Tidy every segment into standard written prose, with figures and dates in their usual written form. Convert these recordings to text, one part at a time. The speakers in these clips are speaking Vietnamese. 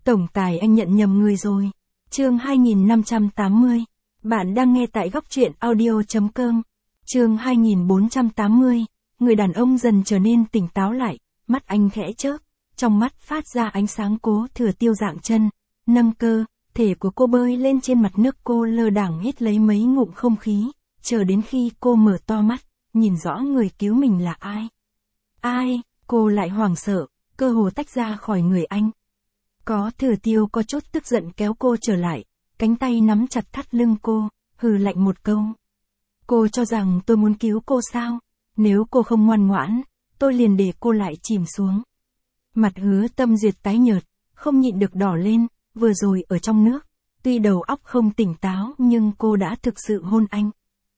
Tổng tài anh nhận nhầm người rồi. Chương 2580. Bạn đang nghe tại góc truyện audio.com. Chương 2480. Người đàn ông dần trở nên tỉnh táo lại, mắt anh khẽ chớp, trong mắt phát ra ánh sáng. Cố Thừa Tiêu dạng chân, nâng cơ thể của cô bơi lên trên mặt nước. Cô lơ đãng hít lấy mấy ngụm không khí, chờ đến khi cô mở to mắt, nhìn rõ người cứu mình là ai. Ai? Cô lại hoảng sợ, cơ hồ tách ra khỏi người anh. Có Thừa Tiêu có chút tức giận kéo cô trở lại, cánh tay nắm chặt thắt lưng cô, hừ lạnh một câu. Cô cho rằng tôi muốn cứu cô sao? Nếu cô không ngoan ngoãn, tôi liền để cô lại chìm xuống. Mặt Hứa Tâm Duyệt tái nhợt, không nhịn được đỏ lên, vừa rồi ở trong nước, tuy đầu óc không tỉnh táo nhưng cô đã thực sự hôn anh.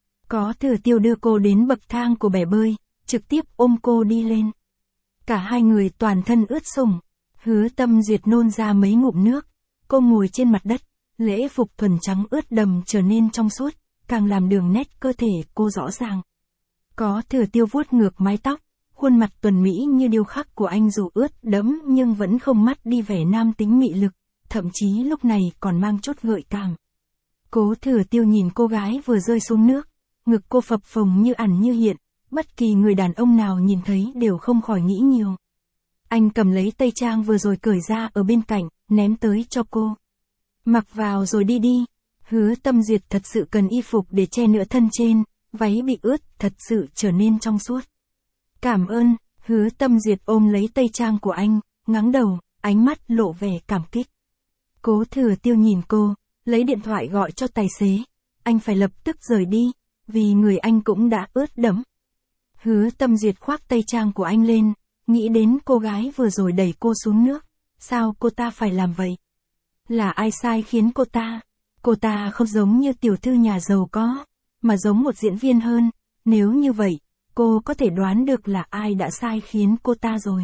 Có Thừa Tiêu đưa cô đến bậc thang của bể bơi, trực tiếp ôm cô đi lên. Cả hai người toàn thân ướt sũng. Hứa Tâm Duyệt nôn ra mấy ngụm nước, cô ngồi trên mặt đất, lễ phục thuần trắng ướt đầm trở nên trong suốt, càng làm đường nét cơ thể cô rõ ràng. Có Thừa Tiêu vuốt ngược mái tóc, khuôn mặt tuần mỹ như điêu khắc của anh dù ướt đẫm nhưng vẫn không mất đi vẻ nam tính mị lực, thậm chí lúc này còn mang chút gợi cảm. Cố Thừa Tiêu nhìn cô gái vừa rơi xuống nước, ngực cô phập phồng như ẩn như hiện, bất kỳ người đàn ông nào nhìn thấy đều không khỏi nghĩ nhiều. Anh cầm lấy tây trang vừa rồi cởi ra ở bên cạnh, ném tới cho cô. Mặc vào rồi đi đi. Hứa Tâm Duyệt thật sự cần y phục để che nửa thân trên, váy bị ướt thật sự trở nên trong suốt. Cảm ơn. Hứa Tâm Duyệt ôm lấy tây trang của anh, ngẩng đầu, ánh mắt lộ vẻ cảm kích. Cố Thừa Tiêu nhìn cô, lấy điện thoại gọi cho tài xế. Anh phải lập tức rời đi, vì người anh cũng đã ướt đẫm. Hứa Tâm Duyệt khoác tây trang của anh lên, nghĩ đến cô gái vừa rồi đẩy cô xuống nước. Sao cô ta phải làm vậy? Là ai sai khiến cô ta? Cô ta không giống như tiểu thư nhà giàu có, mà giống một diễn viên hơn. Nếu như vậy, cô có thể đoán được là ai đã sai khiến cô ta rồi.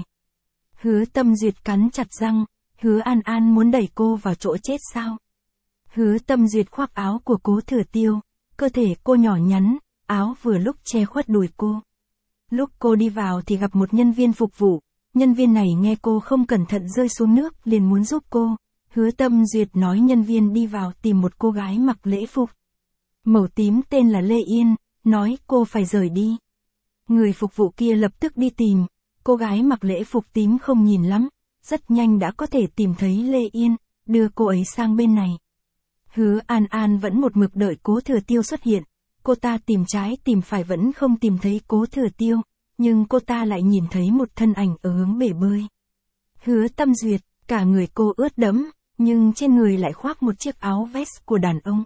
Hứa Tâm Duyệt cắn chặt răng, Hứa An An muốn đẩy cô vào chỗ chết sao? Hứa Tâm Duyệt khoác áo của Cố Thừa Tiêu, cơ thể cô nhỏ nhắn, áo vừa lúc che khuất đùi cô. Lúc cô đi vào thì gặp một nhân viên phục vụ, nhân viên này nghe cô không cẩn thận rơi xuống nước liền muốn giúp cô. Hứa Tâm Duyệt nói nhân viên đi vào tìm một cô gái mặc lễ phục màu tím tên là Lê Yên, nói cô phải rời đi. Người phục vụ kia lập tức đi tìm, cô gái mặc lễ phục tím không nhìn lắm, rất nhanh đã có thể tìm thấy Lê Yên, đưa cô ấy sang bên này. Hứa An An vẫn một mực đợi Cố Thừa Tiêu xuất hiện, cô ta tìm trái tìm phải vẫn không tìm thấy Cố Thừa Tiêu, nhưng cô ta lại nhìn thấy một thân ảnh ở hướng bể bơi. Hứa Tâm Duyệt, cả người cô ướt đẫm, nhưng trên người lại khoác một chiếc áo vest của đàn ông.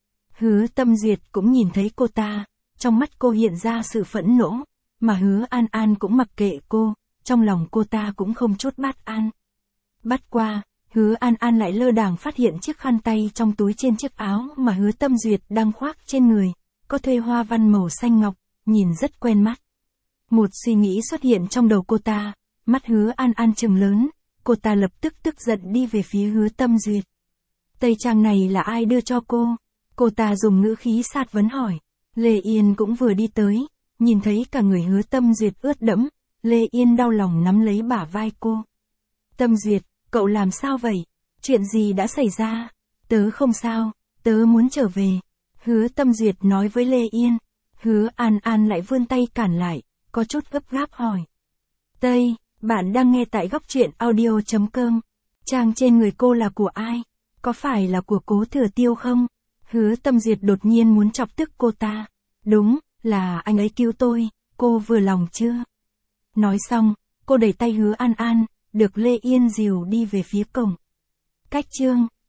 Hứa Tâm Duyệt cũng nhìn thấy cô ta, trong mắt cô hiện ra sự phẫn nộ, mà Hứa An An cũng mặc kệ cô, trong lòng cô ta cũng không chút bất an. Bắt qua, Hứa An An lại lơ đãng phát hiện chiếc khăn tay trong túi trên chiếc áo mà Hứa Tâm Duyệt đang khoác trên người, có thuê hoa văn màu xanh ngọc, nhìn rất quen mắt. Một suy nghĩ xuất hiện trong đầu cô ta, mắt Hứa An An trừng lớn, cô ta lập tức tức giận đi về phía Hứa Tâm Duyệt. Tây trang này là ai đưa cho cô? Cô ta dùng ngữ khí sát vấn hỏi. Lê Yên cũng vừa đi tới, nhìn thấy cả người Hứa Tâm Duyệt ướt đẫm, Lê Yên đau lòng nắm lấy bả vai cô. Tâm Duyệt, cậu làm sao vậy? Chuyện gì đã xảy ra? Tớ không sao, tớ muốn trở về. Hứa Tâm Duyệt nói với Lê Yên. Hứa An An lại vươn tay cản lại, có chút gấp gáp hỏi. Tây, bạn đang nghe tại góc truyện audio.com. Trang trên người cô là của ai? Có phải là của Cố Thừa Tiêu không? Hứa Tâm Duyệt đột nhiên muốn chọc tức cô ta. Đúng, là anh ấy cứu tôi, cô vừa lòng chưa? Nói xong, cô đẩy tay Hứa An An, được Lê Yên dìu đi về phía cổng. Cách chương